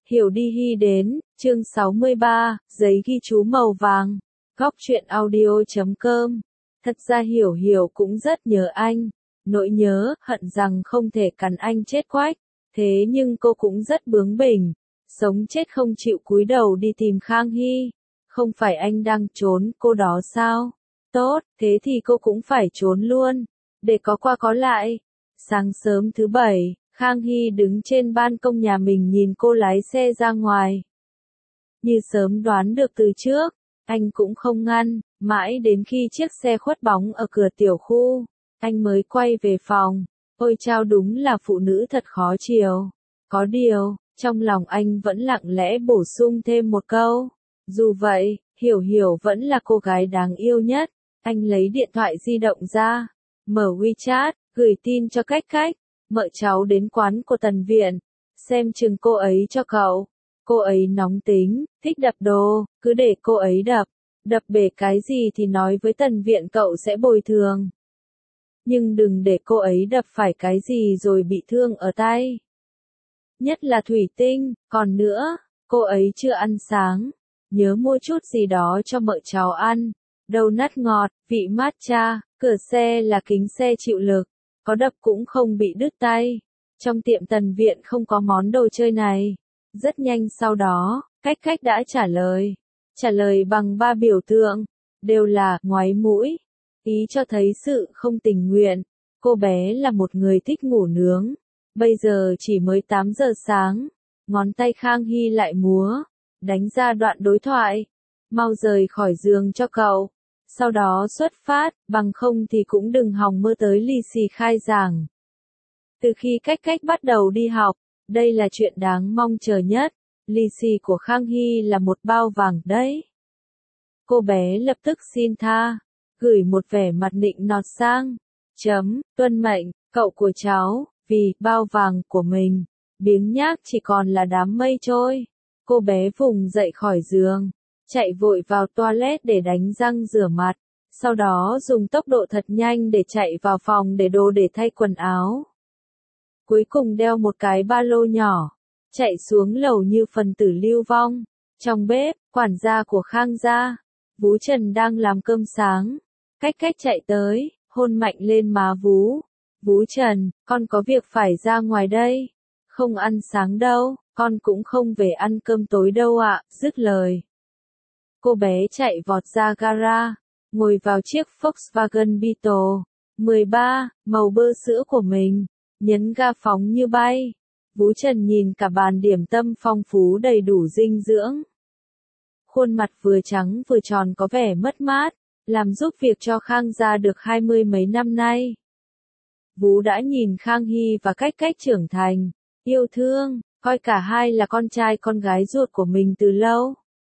Hiểu đi hy đến, chương 63, giấy ghi chú màu vàng. Góc truyện audio.com. Thật ra Hiểu Hiểu cũng rất nhớ anh. Nỗi nhớ, hận rằng không thể cắn anh chết quách. Thế nhưng cô cũng rất bướng bỉnh. Sống chết không chịu cúi đầu đi tìm Khang Hy. Không phải anh đang trốn cô đó sao? Tốt, thế thì cô cũng phải trốn luôn. Để có qua có lại. Sáng sớm thứ Bảy, Khang Hy đứng trên ban công nhà mình nhìn cô lái xe ra ngoài. Như sớm đoán được từ trước, anh cũng không ngăn, mãi đến khi chiếc xe khuất bóng ở cửa tiểu khu, anh mới quay về phòng. Ôi chao, đúng là phụ nữ thật khó chiều. Có điều, trong lòng anh vẫn lặng lẽ bổ sung thêm một câu. Dù vậy, Hiểu Hiểu vẫn là cô gái đáng yêu nhất. Anh lấy điện thoại di động ra, mở WeChat, gửi tin cho Cách Cách. Mợ cháu đến quán của Tần Viện, xem chừng cô ấy cho cậu. Cô ấy nóng tính, thích đập đồ, cứ để cô ấy đập. Đập bể cái gì thì nói với Tần Viện cậu sẽ bồi thường. Nhưng đừng để cô ấy đập phải cái gì rồi bị thương ở tay. Nhất là thủy tinh, còn nữa, cô ấy chưa ăn sáng. Nhớ mua chút gì đó cho mợ cháu ăn. Donut ngọt, vị matcha, cửa xe là kính xe chịu lực. Có đập cũng không bị đứt tay. Trong tiệm Tần Viện không có món đồ chơi này. Rất nhanh sau đó, Cách Cách đã trả lời. Trả lời bằng 3 biểu tượng. Đều là ngoáy mũi. Ý cho thấy sự không tình nguyện. Cô bé là một người thích ngủ nướng. Bây giờ chỉ mới 8 giờ sáng. Ngón tay Khang Hy lại múa. Đánh ra đoạn đối thoại. Mau rời khỏi giường cho cậu. Sau đó xuất phát, bằng không thì cũng đừng hòng mơ tới lì xì khai giảng. Từ khi Cách Cách bắt đầu đi học, đây là chuyện đáng mong chờ nhất. Lì xì của Khang Hy là một bao vàng đấy. Cô bé lập tức xin tha, gửi một vẻ mặt nịnh nọt sang. Tuân mệnh, cậu của cháu, vì bao vàng của mình, biếng nhác chỉ còn là đám mây trôi. Cô bé vùng dậy khỏi giường, chạy vội vào toilet để đánh răng rửa mặt, sau đó dùng tốc độ thật nhanh để chạy vào phòng để đồ để thay quần áo. Cuối cùng đeo một cái ba lô nhỏ, chạy xuống lầu như phần tử lưu vong. Trong bếp, quản gia của Khang gia, Vú Trần đang làm cơm sáng. Cách Cách chạy tới, hôn mạnh lên má Vú. Vú Trần, con có việc phải ra ngoài đây. Không ăn sáng đâu, con cũng không về ăn cơm tối đâu ạ. Dứt lời, cô bé chạy vọt ra gara, ngồi vào chiếc Volkswagen Beetle 13, màu bơ sữa của mình, nhấn ga phóng như bay. Vú Trần nhìn cả bàn điểm tâm phong phú đầy đủ dinh dưỡng. Khuôn mặt vừa trắng vừa tròn có vẻ mất mát, làm giúp việc cho Khang gia được 20 mấy năm nay. Vú đã nhìn Khang Hy và Cách Cách trưởng thành, yêu thương, coi cả hai là con trai con gái ruột của mình từ lâu.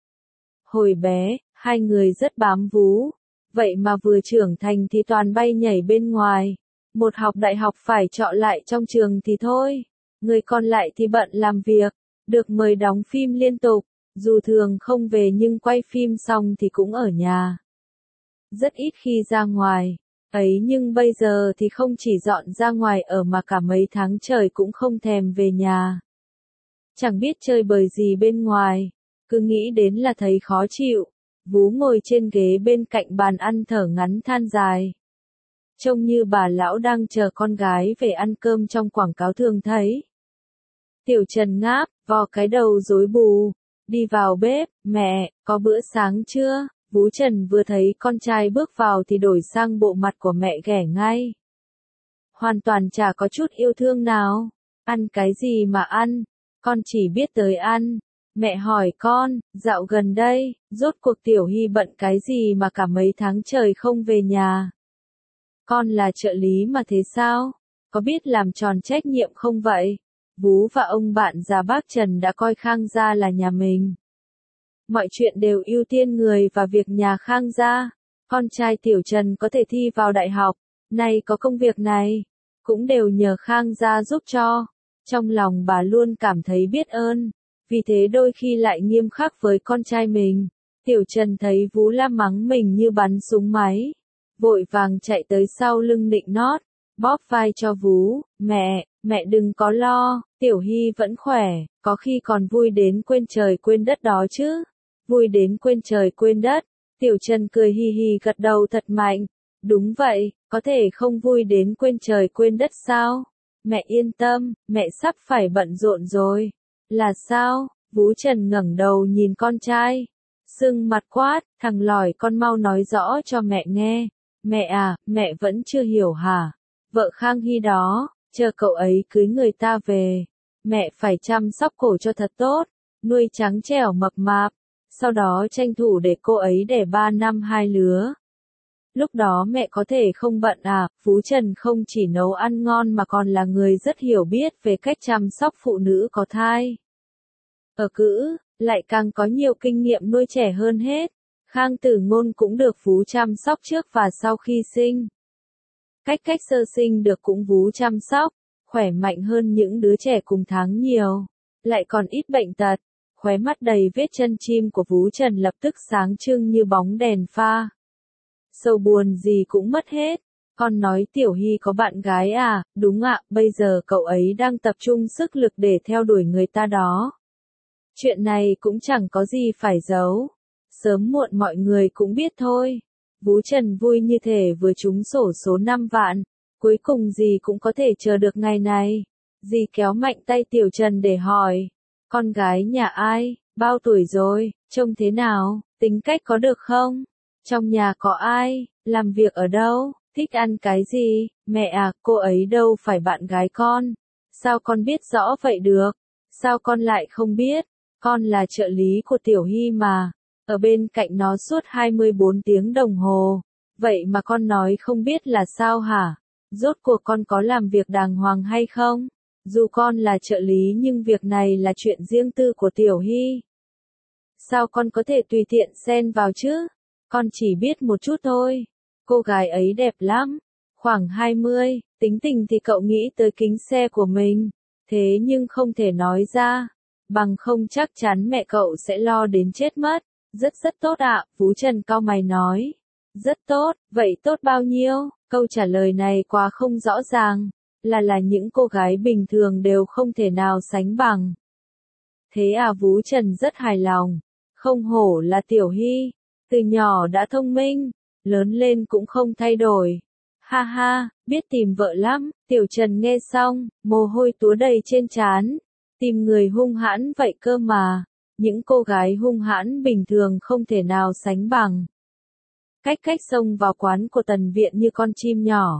Hồi bé, hai người rất bám Vú, vậy mà vừa trưởng thành thì toàn bay nhảy bên ngoài. Một học đại học phải trọ lại trong trường thì thôi, người còn lại thì bận làm việc, được mời đóng phim liên tục, dù thường không về nhưng quay phim xong thì cũng ở nhà. Rất ít khi ra ngoài, ấy nhưng bây giờ thì không chỉ dọn ra ngoài ở mà cả mấy tháng trời cũng không thèm về nhà. Chẳng biết chơi bời gì bên ngoài, cứ nghĩ đến là thấy khó chịu. Vú ngồi trên ghế bên cạnh bàn ăn thở ngắn than dài. Trông như bà lão đang chờ con gái về ăn cơm trong quảng cáo thường thấy. Tiểu Trần ngáp, vò cái đầu rối bù, đi vào bếp. Mẹ, có bữa sáng chưa? Vú Trần vừa thấy con trai bước vào thì đổi sang bộ mặt của mẹ ghẻ ngay. Hoàn toàn chả có chút yêu thương nào. Ăn cái gì mà ăn? Con chỉ biết tới ăn. Mẹ hỏi con, dạo gần đây, rốt cuộc Tiểu Hy bận cái gì mà cả mấy tháng trời không về nhà? Con là trợ lý mà thế sao? Có biết làm tròn trách nhiệm không vậy? Vú và ông bạn già bác Trần đã coi Khang gia là nhà mình. Mọi chuyện đều ưu tiên người và việc nhà Khang gia. Con trai Tiểu Trần có thể thi vào đại học, nay có công việc này, cũng đều nhờ Khang gia giúp cho. Trong lòng bà luôn cảm thấy biết ơn, vì thế đôi khi lại nghiêm khắc với con trai mình. Tiểu Trần thấy Vú la mắng mình như bắn súng máy, vội vàng chạy tới sau lưng nịnh nót, bóp vai cho Vú. Mẹ đừng có lo, Tiểu Hy vẫn khỏe, có khi còn vui đến quên trời quên đất đó chứ. Vui đến quên trời quên đất. Tiểu Trần cười hì hì gật đầu thật mạnh. Đúng vậy, có thể không vui đến quên trời quên đất sao? Mẹ yên tâm, mẹ sắp phải bận rộn rồi. Là sao? Vú Trần ngẩng đầu nhìn con trai. Sưng mặt quát, thằng lỏi con mau nói rõ cho mẹ nghe. Mẹ à, mẹ vẫn chưa hiểu hả? Vợ Khang Hy đó, chờ cậu ấy cưới người ta về. Mẹ phải chăm sóc cổ cho thật tốt, nuôi trắng trẻo mập mạp. Sau đó tranh thủ để cô ấy đẻ 3 năm 2 lứa. Lúc đó mẹ có thể không bận à, Phú Trần không chỉ nấu ăn ngon mà còn là người rất hiểu biết về cách chăm sóc phụ nữ có thai. Ở cữ, lại càng có nhiều kinh nghiệm nuôi trẻ hơn hết. Khang Tử Ngôn cũng được Vú chăm sóc trước và sau khi sinh. Cách sơ sinh được cũng Vú chăm sóc, khỏe mạnh hơn những đứa trẻ cùng tháng nhiều. Lại còn ít bệnh tật, khóe mắt đầy vết chân chim của Vú Trần lập tức sáng trưng như bóng đèn pha. Sầu buồn gì cũng mất hết. Con nói Tiểu Hy có bạn gái à, đúng ạ, bây giờ cậu ấy đang tập trung sức lực để theo đuổi người ta đó. Chuyện này cũng chẳng có gì phải giấu. Sớm muộn mọi người cũng biết thôi. Vú Trần vui như thể vừa trúng xổ số 5 vạn. Cuối cùng dì cũng có thể chờ được ngày này. Dì kéo mạnh tay Tiểu Trần để hỏi. Con gái nhà ai, bao tuổi rồi, trông thế nào, tính cách có được không? Trong nhà có ai, làm việc ở đâu, thích ăn cái gì? Mẹ à, cô ấy đâu phải bạn gái con. Sao con biết rõ vậy được? Sao con lại không biết? Con là trợ lý của Tiểu Hy mà. Ở bên cạnh nó suốt 24 tiếng đồng hồ. Vậy mà con nói không biết là sao hả? Rốt cuộc con có làm việc đàng hoàng hay không? Dù con là trợ lý nhưng việc này là chuyện riêng tư của Tiểu Hy. Sao con có thể tùy tiện xen vào chứ? Con chỉ biết một chút thôi. Cô gái ấy đẹp lắm. Khoảng 20, tính tình thì cậu nghĩ tới kính xe của mình. Thế nhưng không thể nói ra. Bằng không chắc chắn mẹ cậu sẽ lo đến chết mất. Rất tốt ạ, Phú Trần cau mày nói. Rất tốt, vậy tốt bao nhiêu? Câu trả lời này quá không rõ ràng. Là những cô gái bình thường đều không thể nào sánh bằng. Thế à, Vú Trần rất hài lòng. Không hổ là Tiểu Hy. Từ nhỏ đã thông minh, lớn lên cũng không thay đổi. Ha ha, biết tìm vợ lắm. Tiểu Trần nghe xong, mồ hôi túa đầy trên trán. Tìm người hung hãn vậy cơ mà. Những cô gái hung hãn bình thường không thể nào sánh bằng. Cách xông vào quán của Tần Viện như con chim nhỏ.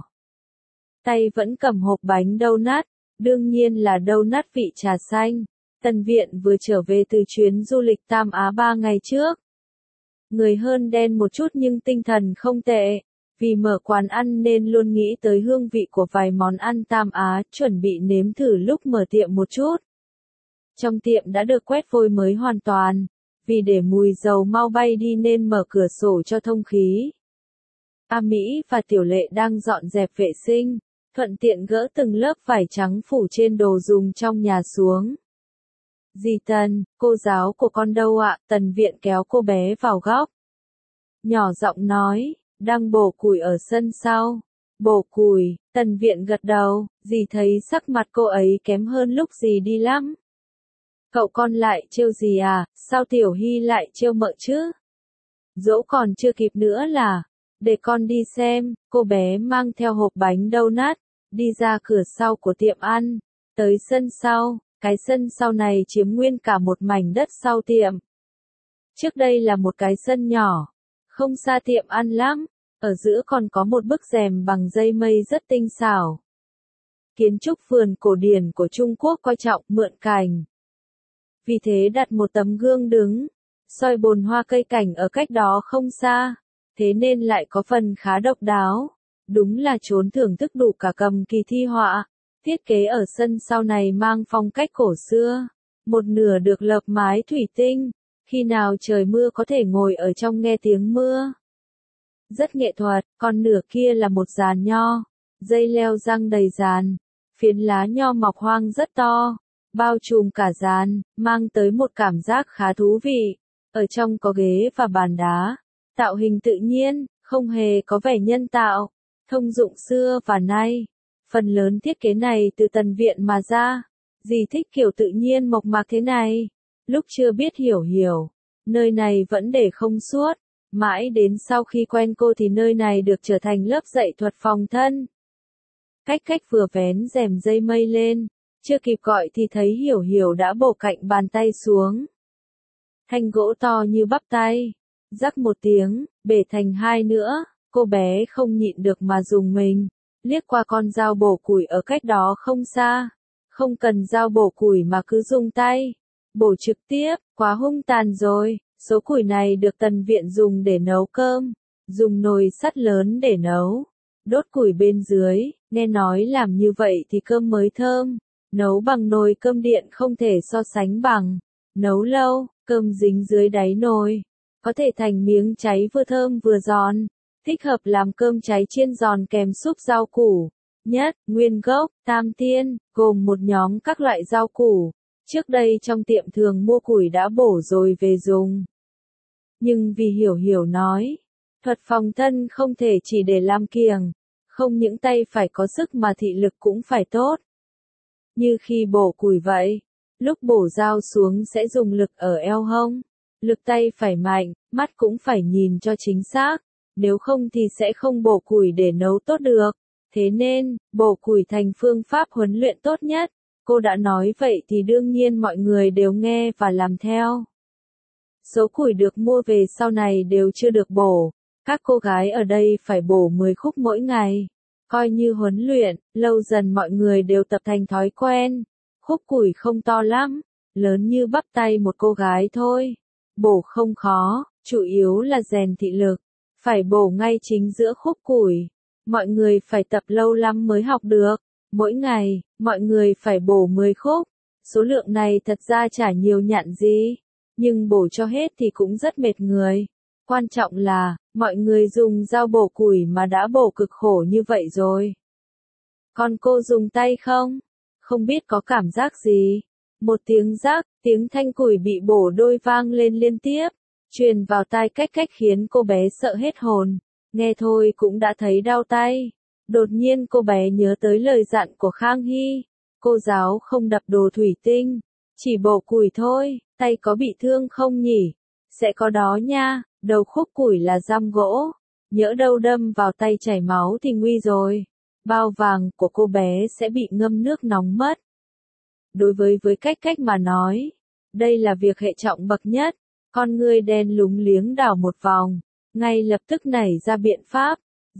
Tay vẫn cầm hộp bánh donut, đương nhiên là donut vị trà xanh. Tần Viện vừa trở về từ chuyến du lịch Tam Á 3 ngày trước. Người hơn đen một chút nhưng tinh thần không tệ. Vì mở quán ăn nên luôn nghĩ tới hương vị của vài món ăn Tam Á, chuẩn bị nếm thử lúc mở tiệm một chút. Trong tiệm đã được quét vôi mới hoàn toàn. Vì để mùi dầu mau bay đi nên mở cửa sổ cho thông khí. A Mỹ và Tiểu Lệ đang dọn dẹp vệ sinh, thuận tiện gỡ từng lớp vải trắng phủ trên đồ dùng trong nhà xuống. Dì Tần, cô giáo của con đâu ạ? Tần Viện kéo cô bé vào góc. Nhỏ giọng nói, đang bổ củi ở sân sau. Bổ củi, Tần Viện gật đầu, dì thấy sắc mặt cô ấy kém hơn lúc dì đi lắm. Cậu con lại trêu gì à, sao Tiểu Hy lại trêu mợ chứ? Dỗ còn chưa kịp nữa là, để con đi xem, cô bé mang theo hộp bánh donut, đi ra cửa sau của tiệm ăn, tới sân sau, cái sân sau này chiếm nguyên cả một mảnh đất sau tiệm. Trước đây là một cái sân nhỏ, không xa tiệm ăn lắm, ở giữa còn có một bức rèm bằng dây mây rất tinh xảo. Kiến trúc vườn cổ điển của Trung Quốc coi trọng mượn cảnh. Vì thế đặt một tấm gương đứng, soi bồn hoa cây cảnh ở cách đó không xa, thế nên lại có phần khá độc đáo. Đúng là chốn thưởng thức đủ cả cầm kỳ thi họa. Thiết kế ở sân sau này mang phong cách cổ xưa, một nửa được lợp mái thủy tinh, khi nào trời mưa có thể ngồi ở trong nghe tiếng mưa. Rất nghệ thuật, còn nửa kia là một giàn nho, dây leo răng đầy giàn, phiến lá nho mọc hoang rất to, bao trùm cả giàn, mang tới một cảm giác khá thú vị. Ở trong có ghế và bàn đá, tạo hình tự nhiên, không hề có vẻ nhân tạo, thông dụng xưa và nay. Phần lớn thiết kế này từ Tần Viện mà ra. Dì thích kiểu tự nhiên mộc mạc thế này. Lúc chưa biết Hiểu Hiểu, nơi này vẫn để không suốt. Mãi đến sau khi quen cô thì nơi này được trở thành lớp dạy thuật phòng thân. Cách cách vừa vén rèm dây mây lên, chưa kịp gọi thì thấy Hiểu Hiểu đã bổ cạnh bàn tay xuống. Thanh gỗ to như bắp tay, rắc một tiếng, bể thành hai nữa, cô bé không nhịn được mà dùng mình, liếc qua con dao bổ củi ở cách đó không xa. Không cần dao bổ củi mà cứ dùng tay, bổ trực tiếp, quá hung tàn rồi. Số củi này được Tần Viện dùng để nấu cơm, dùng nồi sắt lớn để nấu, đốt củi bên dưới, nghe nói làm như vậy thì cơm mới thơm, nấu bằng nồi cơm điện không thể so sánh bằng, nấu lâu, cơm dính dưới đáy nồi, có thể thành miếng cháy vừa thơm vừa giòn, thích hợp làm cơm cháy chiên giòn kèm súp rau củ. Nhất, nguyên gốc, tam tiên, gồm một nhóm các loại rau củ. Trước đây trong tiệm thường mua củi đã bổ rồi về dùng. Nhưng vì Hiểu Hiểu nói, thuật phòng thân không thể chỉ để làm kiềng, không những tay phải có sức mà thị lực cũng phải tốt. Như khi bổ củi vậy, lúc bổ dao xuống sẽ dùng lực ở eo hông, lực tay phải mạnh, mắt cũng phải nhìn cho chính xác, nếu không thì sẽ không bổ củi để nấu tốt được. Thế nên, bổ củi thành phương pháp huấn luyện tốt nhất. Cô đã nói vậy thì đương nhiên mọi người đều nghe và làm theo. Số củi được mua về sau này đều chưa được bổ. Các cô gái ở đây phải bổ 10 khúc mỗi ngày. Coi như huấn luyện, lâu dần mọi người đều tập thành thói quen. Khúc củi không to lắm, lớn như bắp tay một cô gái thôi. Bổ không khó, chủ yếu là rèn thị lực. Phải bổ ngay chính giữa khúc củi. Mọi người phải tập lâu lắm mới học được. Mỗi ngày, mọi người phải bổ 10 khúc. Số lượng này thật ra chả nhiều nhặn gì. Nhưng bổ cho hết thì cũng rất mệt người. Quan trọng là, mọi người dùng dao bổ củi mà đã bổ cực khổ như vậy rồi. Còn cô dùng tay không? Không biết có cảm giác gì? Một tiếng rắc, tiếng thanh củi bị bổ đôi vang lên liên tiếp. Truyền vào tai cách cách khiến cô bé sợ hết hồn. Nghe thôi cũng đã thấy đau tay. Đột nhiên cô bé nhớ tới lời dặn của Khang Hy. Cô giáo không đập đồ thủy tinh, chỉ bổ củi thôi, tay có bị thương không nhỉ? Sẽ có đó nha, đầu khúc củi là giam gỗ. Nhỡ đâu đâm vào tay chảy máu thì nguy rồi. Bao vàng của cô bé sẽ bị ngâm nước nóng mất. Đối với cách cách mà nói, đây là việc hệ trọng bậc nhất. Con ngươi đen lúng liếng đảo một vòng, ngay lập tức nảy ra biện pháp.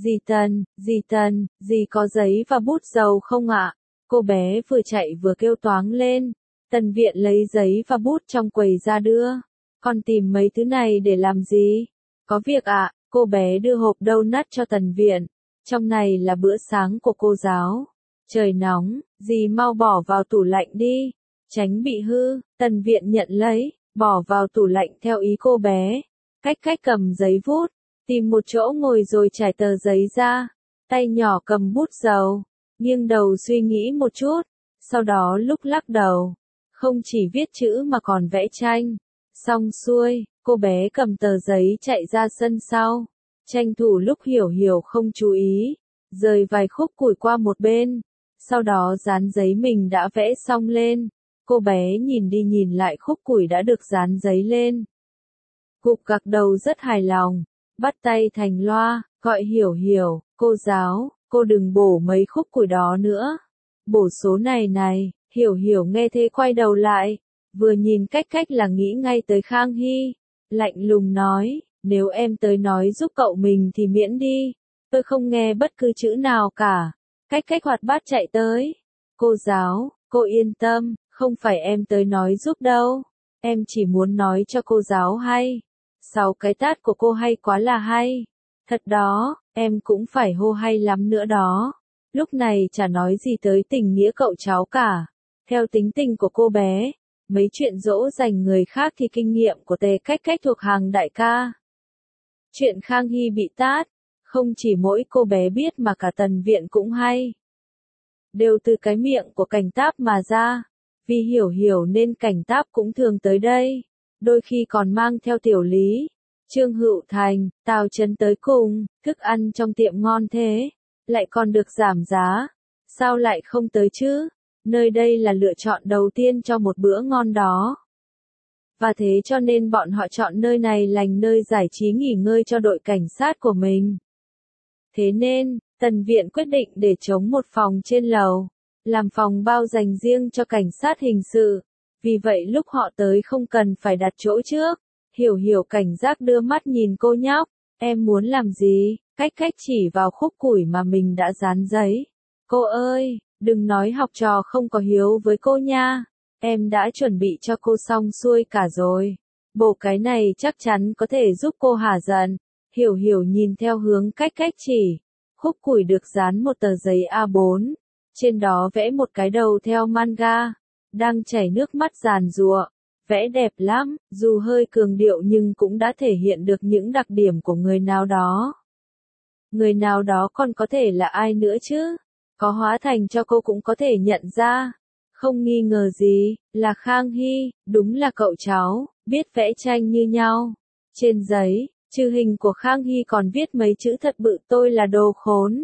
Dì Tần, dì có giấy và bút dầu không ạ? Cô bé vừa chạy vừa kêu toáng lên. Tần Viện lấy giấy và bút trong quầy ra đưa. Con tìm mấy thứ này để làm gì? Có việc ạ, cô bé đưa hộp donut cho Tần Viện. Trong này là bữa sáng của cô giáo. Trời nóng, dì mau bỏ vào tủ lạnh đi. Tránh bị hư, Tần Viện nhận lấy, bỏ vào tủ lạnh theo ý cô bé. Cách cách cầm giấy bút, tìm một chỗ ngồi rồi trải tờ giấy ra. Tay nhỏ cầm bút dầu, nghiêng đầu suy nghĩ một chút. Sau đó lúc lắc đầu, không chỉ viết chữ mà còn vẽ tranh. Xong xuôi, cô bé cầm tờ giấy chạy ra sân sau. Tranh thủ lúc Hiểu Hiểu không chú ý, rời vài khúc củi qua một bên. Sau đó dán giấy mình đã vẽ xong lên. Cô bé nhìn đi nhìn lại khúc củi đã được dán giấy lên. Gục gặc đầu rất hài lòng, bắt tay thành loa, gọi Hiểu Hiểu, cô giáo, cô đừng bổ mấy khúc củi đó nữa. Bổ số này này, Hiểu Hiểu nghe thế quay đầu lại, vừa nhìn cách cách là nghĩ ngay tới Khang Hy. Lạnh lùng nói, nếu em tới nói giúp cậu mình thì miễn đi, tôi không nghe bất cứ chữ nào cả. Cách cách hoạt bát chạy tới. Cô giáo, cô yên tâm, không phải em tới nói giúp đâu. Em chỉ muốn nói cho cô giáo hay. 6 cái tát của cô hay quá là hay. Thật đó, em cũng phải hô hay lắm nữa đó. Lúc này chả nói gì tới tình nghĩa cậu cháu cả. Theo tính tình của cô bé, mấy chuyện dỗ dành người khác thì kinh nghiệm của Tề Cách Cách thuộc hàng đại ca. Chuyện Khang Hy bị tát, không chỉ mỗi cô bé biết mà cả Tần Viện cũng hay. Đều từ cái miệng của Cảnh Táp mà ra. Vì Hiểu Hiểu nên Cảnh Táp cũng thường tới đây. Đôi khi còn mang theo Tiểu Lý, Trương Hữu Thành, Tào Chấn tới cùng. Thức ăn trong tiệm ngon thế, lại còn được giảm giá. Sao lại không tới chứ? Nơi đây là lựa chọn đầu tiên cho một bữa ngon đó. Và thế cho nên bọn họ chọn nơi này làm nơi giải trí nghỉ ngơi cho đội cảnh sát của mình. Thế nên, Tần Viện quyết định để trống một phòng trên lầu, làm phòng bao dành riêng cho cảnh sát hình sự. Vì vậy lúc họ tới không cần phải đặt chỗ trước. Hiểu Hiểu cảnh giác đưa mắt nhìn cô nhóc. Em muốn làm gì? Cách cách chỉ vào khúc củi mà mình đã dán giấy. Cô ơi, đừng nói học trò không có hiếu với cô nha. Em đã chuẩn bị cho cô xong xuôi cả rồi. Bộ cái này chắc chắn có thể giúp cô hả giận. Hiểu Hiểu nhìn theo hướng cách cách chỉ. Khúc củi được dán một tờ giấy A4. Trên đó vẽ một cái đầu theo manga. Đang chảy nước mắt giàn giụa. Vẽ đẹp lắm, dù hơi cường điệu nhưng cũng đã thể hiện được những đặc điểm của người nào đó. Người nào đó còn có thể là ai nữa chứ? Có hóa thành cho cô cũng có thể nhận ra. Không nghi ngờ gì, là Khang Hy, đúng là cậu cháu, biết vẽ tranh như nhau. Trên giấy, trừ hình của Khang Hy còn viết mấy chữ thật bự tôi là đồ khốn.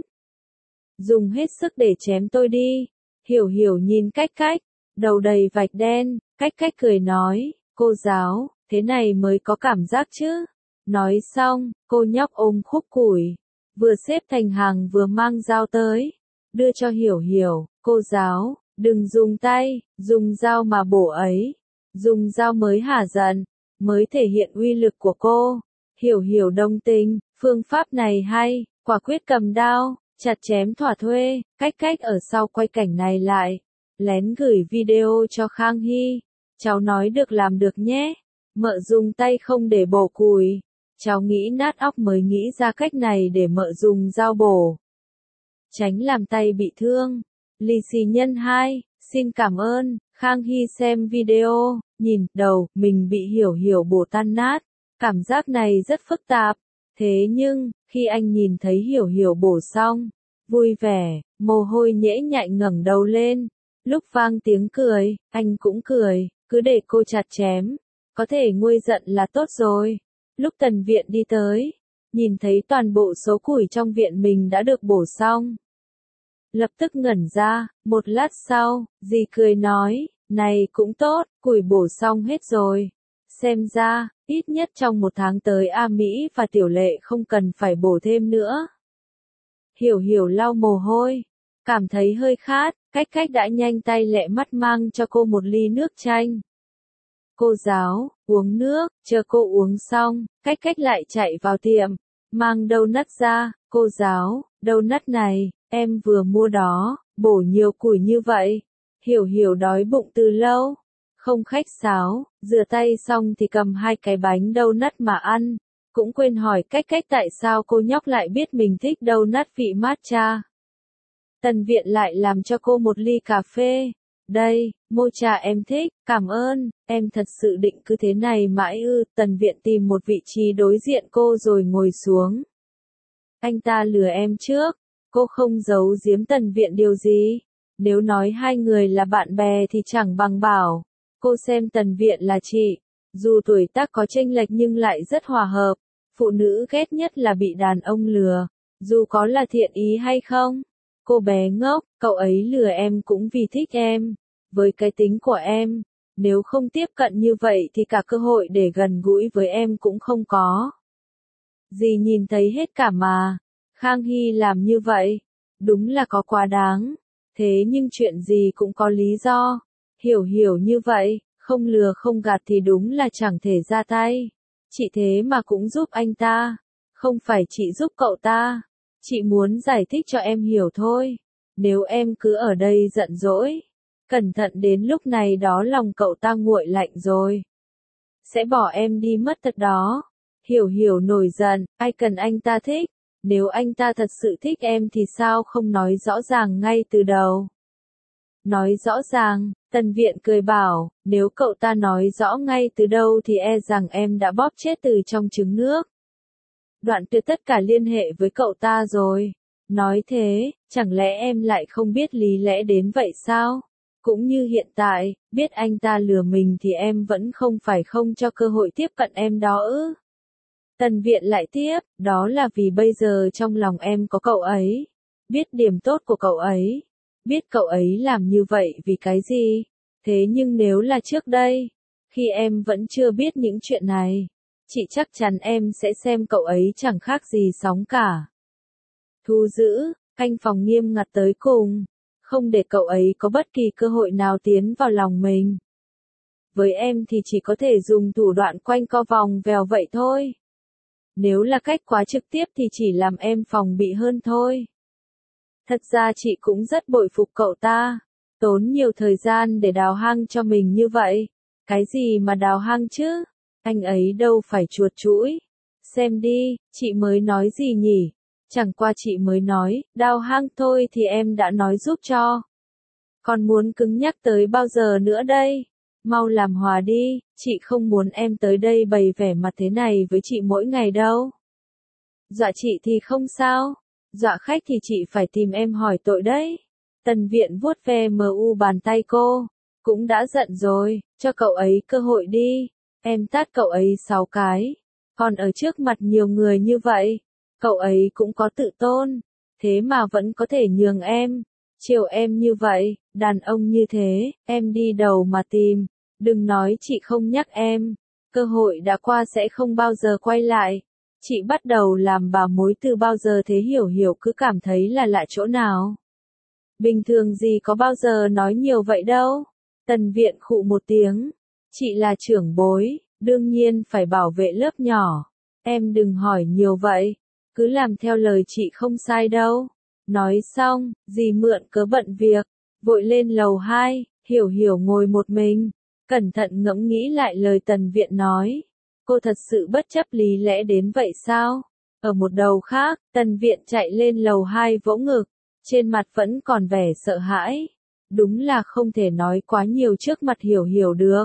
Dùng hết sức để chém tôi đi. Hiểu Hiểu nhìn cách cách, đầu đầy vạch đen, cách cách cười nói, cô giáo, thế này mới có cảm giác chứ. Nói xong, cô nhóc ôm khúc củi, vừa xếp thành hàng vừa mang dao tới, đưa cho Hiểu Hiểu, cô giáo, đừng dùng tay, dùng dao mà bổ ấy. Dùng dao mới hả giận, mới thể hiện uy lực của cô. Hiểu Hiểu đồng tình, phương pháp này hay, quả quyết cầm đao, chặt chém thỏa thuê, cách cách ở sau quay cảnh này lại. Lén gửi video cho Khang Hy. Cháu nói được làm được nhé. Mợ dùng tay không để bổ củi. Cháu nghĩ nát óc mới nghĩ ra cách này để mợ dùng dao bổ. Tránh làm tay bị thương. Lì xì nhân 2, xin cảm ơn. Khang Hy xem video, nhìn đầu mình bị Hiểu Hiểu bổ tan nát. Cảm giác này rất phức tạp. Thế nhưng, khi anh nhìn thấy Hiểu Hiểu bổ xong, vui vẻ, mồ hôi nhễ nhại ngẩng đầu lên. Lúc vang tiếng cười, anh cũng cười, cứ để cô chặt chém. Có thể nguôi giận là tốt rồi. Lúc Tần Viện đi tới, nhìn thấy toàn bộ số củi trong viện mình đã được bổ xong. Lập tức ngẩn ra, một lát sau, dì cười nói, này cũng tốt, củi bổ xong hết rồi. Xem ra, ít nhất trong một tháng tới A Mỹ và Tiểu Lệ không cần phải bổ thêm nữa. Hiểu Hiểu lau mồ hôi, cảm thấy hơi khát, cách cách đã nhanh tay lẹ mắt mang cho cô một ly nước chanh. Cô giáo, uống nước, chờ cô uống xong, cách cách lại chạy vào tiệm, mang donut ra, cô giáo, donut này, em vừa mua đó, bổ nhiều củi như vậy. Hiểu Hiểu đói bụng từ lâu, không khách sáo, rửa tay xong thì cầm hai cái bánh donut mà ăn, cũng quên hỏi cách cách tại sao cô nhóc lại biết mình thích donut vị matcha. Tần Viện lại làm cho cô một ly cà phê. Đây, mocha em thích, cảm ơn, em thật sự định cứ thế này mãi ư. Tần Viện tìm một vị trí đối diện cô rồi ngồi xuống. Anh ta lừa em trước, cô không giấu giếm Tần Viện điều gì. Nếu nói hai người là bạn bè thì chẳng bằng bảo. Cô xem Tần Viện là chị, dù tuổi tác có chênh lệch nhưng lại rất hòa hợp. Phụ nữ ghét nhất là bị đàn ông lừa, dù có là thiện ý hay không. Cô bé ngốc, cậu ấy lừa em cũng vì thích em. Với cái tính của em, nếu không tiếp cận như vậy thì cả cơ hội để gần gũi với em cũng không có. Dì nhìn thấy hết cả mà. Khang Hy làm như vậy, đúng là có quá đáng. Thế nhưng chuyện gì cũng có lý do. Hiểu Hiểu như vậy, không lừa không gạt thì đúng là chẳng thể ra tay. Chị thế mà cũng giúp anh ta. Không phải chị giúp cậu ta. Chị muốn giải thích cho em hiểu thôi. Nếu em cứ ở đây giận dỗi, cẩn thận đến lúc này đó lòng cậu ta nguội lạnh rồi. Sẽ bỏ em đi mất thật đó. Hiểu Hiểu nổi giận, ai cần anh ta thích. Nếu anh ta thật sự thích em thì sao không nói rõ ràng ngay từ đầu. Nói rõ ràng, Tần Viện cười bảo, nếu cậu ta nói rõ ngay từ đâu thì e rằng em đã bóp chết từ trong trứng nước. Đoạn tuyệt tất cả liên hệ với cậu ta rồi. Nói thế, chẳng lẽ em lại không biết lý lẽ đến vậy sao? Cũng như hiện tại, biết anh ta lừa mình thì em vẫn không phải không cho cơ hội tiếp cận em đó ư? Tần Viện lại tiếp, đó là vì bây giờ trong lòng em có cậu ấy. Biết điểm tốt của cậu ấy. biết cậu ấy làm như vậy vì cái gì. Thế nhưng nếu là trước đây, khi em vẫn chưa biết những chuyện này, chị chắc chắn em sẽ xem cậu ấy chẳng khác gì sóng cả. Thu giữ, canh phòng nghiêm ngặt tới cùng, không để cậu ấy có bất kỳ cơ hội nào tiến vào lòng mình. Với em thì chỉ có thể dùng thủ đoạn quanh co vòng vèo vậy thôi. Nếu là cách quá trực tiếp thì chỉ làm em phòng bị hơn thôi. Thật ra chị cũng rất bội phục cậu ta, tốn nhiều thời gian để đào hang cho mình như vậy. Cái gì mà đào hang chứ? Anh ấy đâu phải chuột chũi. Xem đi, chị mới nói gì nhỉ? Chẳng qua chị mới nói, đào hang thôi thì em đã nói giúp cho. Còn muốn cứng nhắc tới bao giờ nữa đây? Mau làm hòa đi, chị không muốn em tới đây bày vẻ mặt thế này với chị mỗi ngày đâu. Dọa chị thì không sao, dọa khách thì chị phải tìm em hỏi tội đấy. Tần Viện vuốt ve bàn tay cô, cũng đã giận rồi, cho cậu ấy cơ hội đi, em tát cậu ấy 6 cái. Còn ở trước mặt nhiều người như vậy, cậu ấy cũng có tự tôn, thế mà vẫn có thể nhường em, chiều em như vậy, đàn ông như thế, em đi đầu mà tìm, đừng nói chị không nhắc em, cơ hội đã qua sẽ không bao giờ quay lại. Chị bắt đầu làm bà mối từ bao giờ thế? Hiểu Hiểu cứ cảm thấy là lạ chỗ nào. Bình thường gì có bao giờ nói nhiều vậy đâu. Tần Viện khụ một tiếng. Chị là trưởng bối, đương nhiên phải bảo vệ lớp nhỏ. Em đừng hỏi nhiều vậy, cứ làm theo lời chị không sai đâu. Nói xong, dì mượn cớ bận việc, vội lên lầu 2, Hiểu Hiểu ngồi một mình, cẩn thận ngẫm nghĩ lại lời Tần Viện nói. Cô thật sự bất chấp lý lẽ đến vậy sao? Ở một đầu khác, Tần Viện chạy lên lầu 2 vỗ ngực, trên mặt vẫn còn vẻ sợ hãi. Đúng là không thể nói quá nhiều trước mặt Hiểu Hiểu được.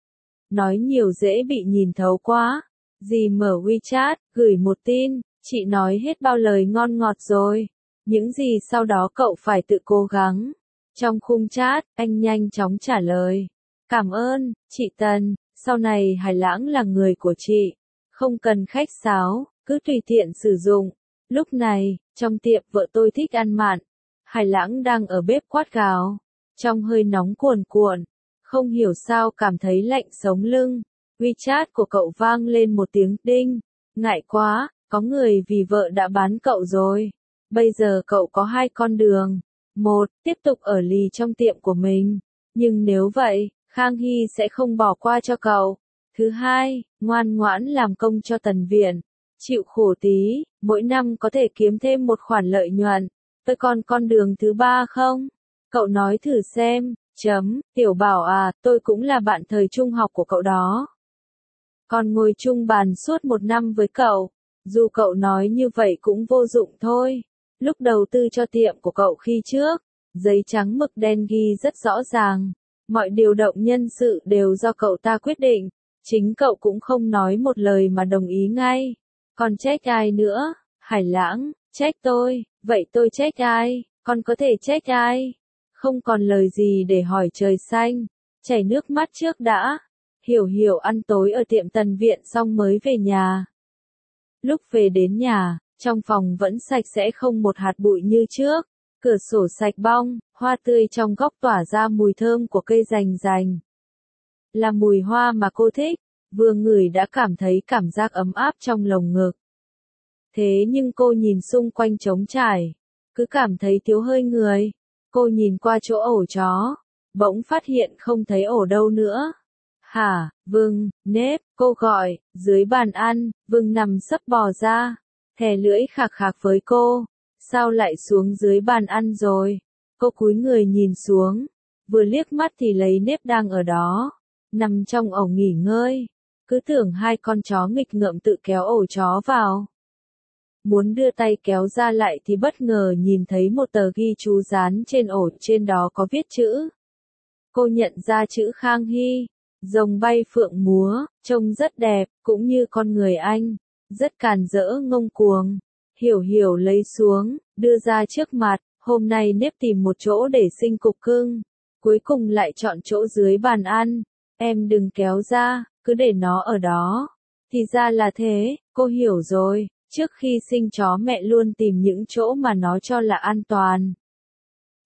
Nói nhiều dễ bị nhìn thấu quá. Dì mở WeChat, gửi một tin, chị nói hết bao lời ngon ngọt rồi. Những gì sau đó cậu phải tự cố gắng. Trong khung chat, anh nhanh chóng trả lời. Cảm ơn, chị Tần. Sau này Hải Lãng là người của chị, không cần khách sáo, cứ tùy tiện sử dụng. Lúc này, trong tiệm vợ tôi thích ăn mặn, Hải Lãng đang ở bếp quát gáo, trong hơi nóng cuồn cuộn, không hiểu sao cảm thấy lạnh sống lưng. WeChat của cậu vang lên một tiếng đinh, ngại quá, có người vì vợ đã bán cậu rồi. Bây giờ cậu có 2 con đường, một, tiếp tục ở lì trong tiệm của mình, nhưng nếu vậy, Khang Hy sẽ không bỏ qua cho cậu. Thứ hai, ngoan ngoãn làm công cho Tần Viện, chịu khổ tí, mỗi năm có thể kiếm thêm một khoản lợi nhuận. Tôi còn con đường thứ ba không? Cậu nói thử xem, Tiểu Bảo à, tôi cũng là bạn thời trung học của cậu đó. Còn ngồi chung bàn suốt 1 năm với cậu, dù cậu nói như vậy cũng vô dụng thôi. Lúc đầu tư cho tiệm của cậu khi trước, giấy trắng mực đen ghi rất rõ ràng. Mọi điều động nhân sự đều do cậu ta quyết định, chính cậu cũng không nói một lời mà đồng ý ngay. Còn trách ai nữa? Hải Lãng, trách tôi, vậy tôi trách ai? Còn có thể trách ai? Không còn lời gì để hỏi trời xanh, chảy nước mắt trước đã. Hiểu Hiểu ăn tối ở tiệm Tần Viện xong mới về nhà. Lúc về đến nhà, trong phòng vẫn sạch sẽ không một hạt bụi như trước. Cửa sổ sạch bong, hoa tươi trong góc tỏa ra mùi thơm của cây rành rành. Là mùi hoa mà cô thích, vừa ngửi đã cảm thấy cảm giác ấm áp trong lồng ngực. Thế nhưng cô nhìn xung quanh trống trải, cứ cảm thấy thiếu hơi người. Cô nhìn qua chỗ ổ chó, bỗng phát hiện không thấy ổ đâu nữa. Hả, Vừng, Nếp, cô gọi, dưới bàn ăn, Vừng nằm sấp bò ra, thè lưỡi khạc khạc với cô. Sao lại xuống dưới bàn ăn rồi? Cô cúi người nhìn xuống, vừa liếc mắt thì lấy Nếp đang ở đó, nằm trong ổ nghỉ ngơi. Cứ tưởng 2 con chó nghịch ngợm tự kéo ổ chó vào. Muốn đưa tay kéo ra lại thì bất ngờ nhìn thấy một tờ ghi chú dán trên ổ, trên đó có viết chữ. Cô nhận ra chữ Khang Hy, rồng bay phượng múa, trông rất đẹp, cũng như con người anh, rất càn rỡ ngông cuồng. Hiểu Hiểu lấy xuống, đưa ra trước mặt, hôm nay Nếp tìm một chỗ để sinh cục cưng, cuối cùng lại chọn chỗ dưới bàn ăn. Em đừng kéo ra, cứ để nó ở đó. Thì ra là thế, cô hiểu rồi, trước khi sinh chó mẹ luôn tìm những chỗ mà nó cho là an toàn.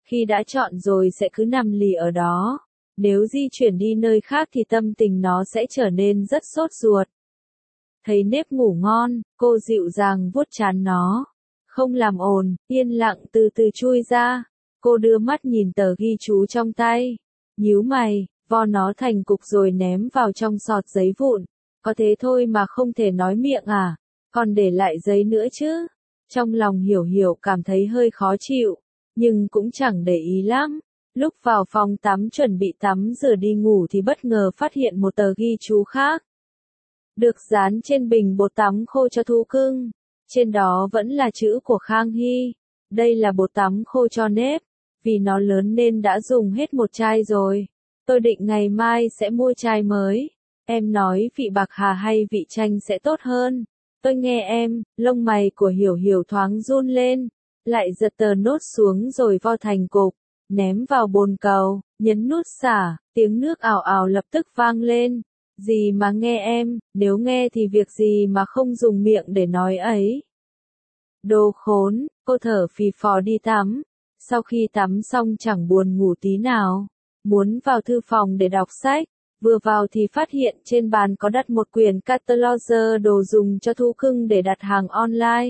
Khi đã chọn rồi sẽ cứ nằm lì ở đó. Nếu di chuyển đi nơi khác thì tâm tình nó sẽ trở nên rất sốt ruột. Thấy nếp ngủ ngon, cô dịu dàng vuốt trán nó. Không làm ồn, yên lặng từ từ chui ra. Cô đưa mắt nhìn tờ ghi chú trong tay. Nhíu mày, vo nó thành cục rồi ném vào trong sọt giấy vụn. Có thế thôi mà không thể nói miệng à? Còn để lại giấy nữa chứ? Trong lòng Hiểu Hiểu cảm thấy hơi khó chịu, nhưng cũng chẳng để ý lắm. Lúc vào phòng tắm chuẩn bị tắm rửa đi ngủ thì bất ngờ phát hiện một tờ ghi chú khác. Được dán trên bình bột tắm khô cho thú cưng. Trên đó vẫn là chữ của Khang Hy. Đây là bột tắm khô cho nếp. Vì nó lớn nên đã dùng hết một chai rồi. Tôi định ngày mai sẽ mua chai mới. Em nói vị bạc hà hay vị chanh sẽ tốt hơn. Tôi nghe em, lông mày của Hiểu Hiểu thoáng run lên. Lại giật tờ nốt xuống rồi vo thành cục. Ném vào bồn cầu, nhấn nút xả, tiếng nước ào ào lập tức vang lên. Gì mà nghe em, nếu nghe thì việc gì mà không dùng miệng để nói ấy. Đồ khốn, cô thở phì phò đi tắm. Sau khi tắm xong chẳng buồn ngủ tí nào. Muốn vào thư phòng để đọc sách. Vừa vào thì phát hiện trên bàn có đặt một quyển catalog đồ dùng cho thú cưng để đặt hàng online.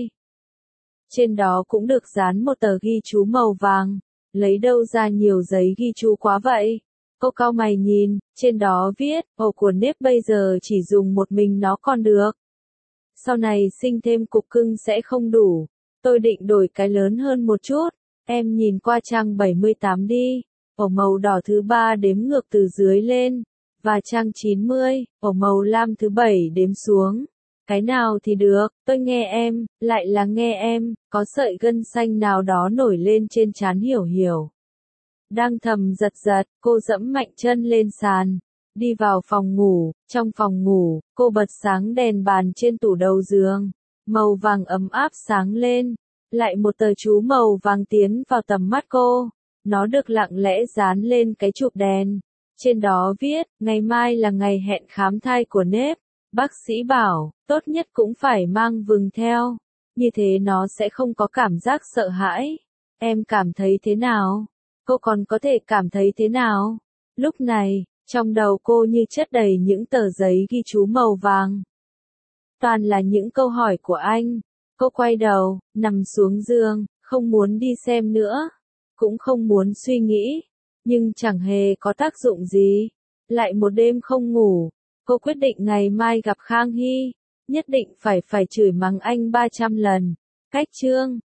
Trên đó cũng được dán một tờ ghi chú màu vàng. Lấy đâu ra nhiều giấy ghi chú quá vậy? Cô cau mày nhìn, trên đó viết, ổ của nếp bây giờ chỉ dùng một mình nó còn được. Sau này sinh thêm cục cưng sẽ không đủ. Tôi định đổi cái lớn hơn một chút. Em nhìn qua trang 78 đi. Ổ màu đỏ thứ 3 đếm ngược từ dưới lên. Và trang 90, ổ màu lam thứ 7 đếm xuống. Cái nào thì được, tôi nghe em, lại là nghe em, có sợi gân xanh nào đó nổi lên trên trán Hiểu Hiểu. Đang thầm giật giật, cô dẫm mạnh chân lên sàn. Đi vào phòng ngủ, trong phòng ngủ, cô bật sáng đèn bàn trên tủ đầu giường. Màu vàng ấm áp sáng lên. Lại một tờ chú màu vàng tiến vào tầm mắt cô. Nó được lặng lẽ dán lên cái chụp đèn. Trên đó viết, ngày mai là ngày hẹn khám thai của nếp. Bác sĩ bảo, tốt nhất cũng phải mang vừng theo. Như thế nó sẽ không có cảm giác sợ hãi. Em cảm thấy thế nào? Cô còn có thể cảm thấy thế nào? Lúc này, trong đầu cô như chất đầy những tờ giấy ghi chú màu vàng. Toàn là những câu hỏi của anh. Cô quay đầu, nằm xuống giường, không muốn đi xem nữa. Cũng không muốn suy nghĩ. Nhưng chẳng hề có tác dụng gì. Lại một đêm không ngủ. Cô quyết định ngày mai gặp Khang Hy. Nhất định phải chửi mắng anh 300 lần. Cách chương